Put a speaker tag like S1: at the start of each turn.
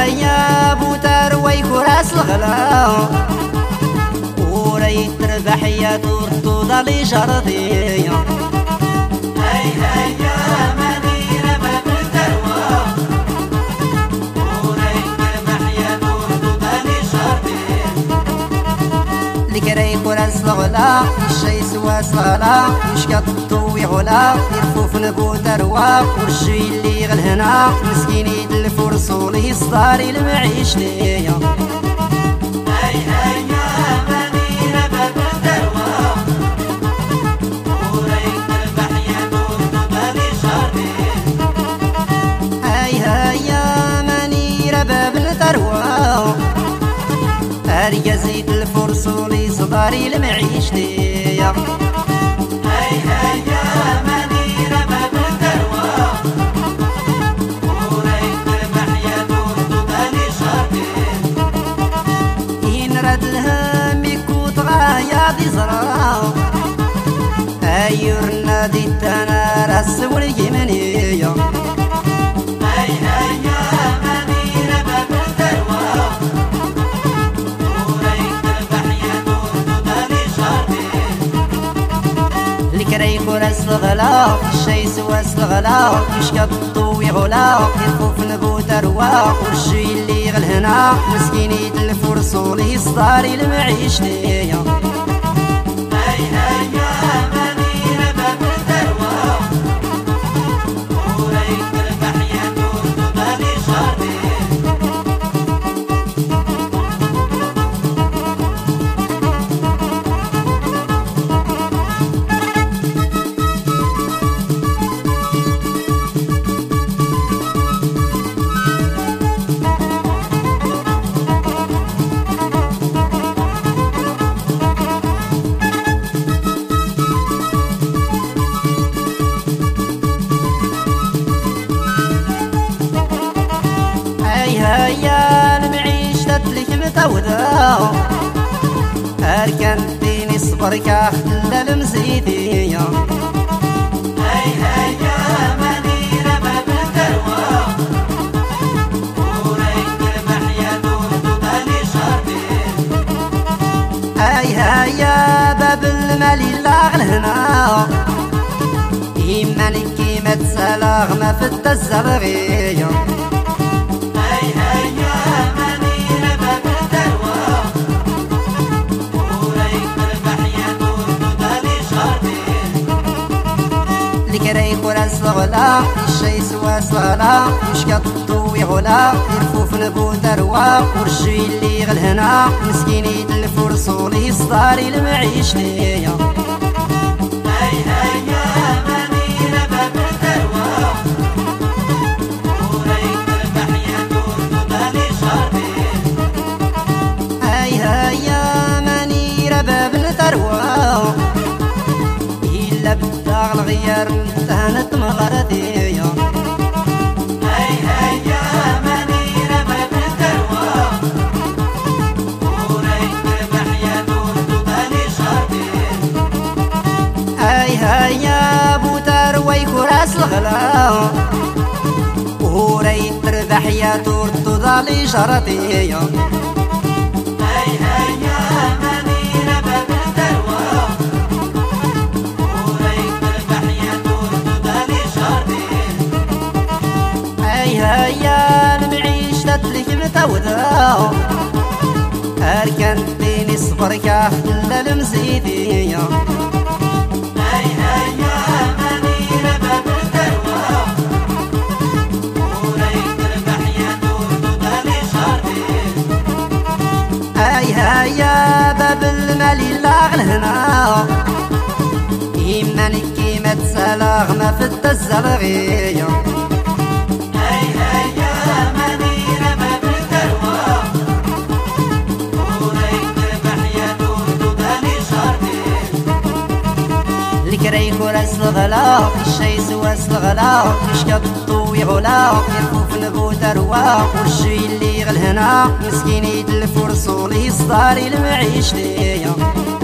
S1: هيا بوتر ويكراس الغلا وريت تربح يا تورتو ضلي شرطية.
S2: هيا مدينة باب الثروة وريت تربح يا تورتو ضلي شرطية.
S1: لكري كراس الغلا الشي سوا صغلا يشكطو ويغلا يرفوف نبوتر ورشي اللي غلهنا مسكين يد الفرصول يصداري المعيش ليا.
S2: هيا مدينة باب الثروة وريت تربح يا تورتو ضلي شرطية.
S1: هيا منيرة باب الثروة هريا زيد الفرصول يصداري المعيش ليا.
S2: هيا مدينة باب الثروة وريت تربح يا تورتو ضلي شرطية.
S1: ينرد الهم يكوت غايا دي زرا هيور نادي التنا راس واليمنية.
S2: هيا مدينة باب الثروة وريت تربح يا تورتو ضلي شرطية.
S1: الكري كراس الغلا الشي سوا الغلا يشكطو ويغلا يرفوف نبوتر ورشي اللي غلهنا مسكين يد الفرصول يصداري المعيش ليا.
S2: هيا مدينة باب الثروة وريت تربح يا تورتو ضلي شرطية.
S1: هيا المعيش تتلك متوذا أركن ديني صبر كاخت المزيدية.
S2: هيا مدينة باب الثروة وريت تربح يا تورتو ضلي شرطية.
S1: هيا باب المال لا غلهنا إيمان كيما تسالغ ما فت الزبغية.
S2: هيا مدينة باب الثروة وريت تربح يا تورتو ضلي شرطية.
S1: الكري كراس الغلا الشي سوا صغلا يشكطو ويغلا يرفوف نبوتر ورشي اللي غلهنا مسكين يد الفرصول يصداري المعيش ليا.
S2: هيا مدينة باب الثروة وريت تربح يا تورتو ضلي شرطية.
S1: هيا منيرة باب الثروة إلا بالداغ الغيار انتهنت مغردية.
S2: هيا مدينة باب الثروة وريت تربح يا تورتو ضلي شرطية.
S1: هيا بوتر ويكراس الغلا وريت تربح يا تورتو ضلي شرطية.
S2: هيا مدينة باب الثروة وريت تربح يا تورتو ضلي شرطية.
S1: هيا المعيش تتلك متوذا أركن ديني صبر كاخت المزيدية.
S2: هيا مدينة باب الثروة وريت تربح يا تورتو ضلي شرطية.
S1: هيا باب المال لا غلهنا إيمان كيما تسالغ ما فت الزبغية.
S2: هيا مدينة باب الثروة وريت تربح يا تورتو ضلي شرطية.
S1: الكري كراس الغلا الشي سوا الغلا يشكطو ويغلا يرفوف نبوتر ورشي اللي غلهنا مسكين يد الفرصول يصداري المعيش ليا.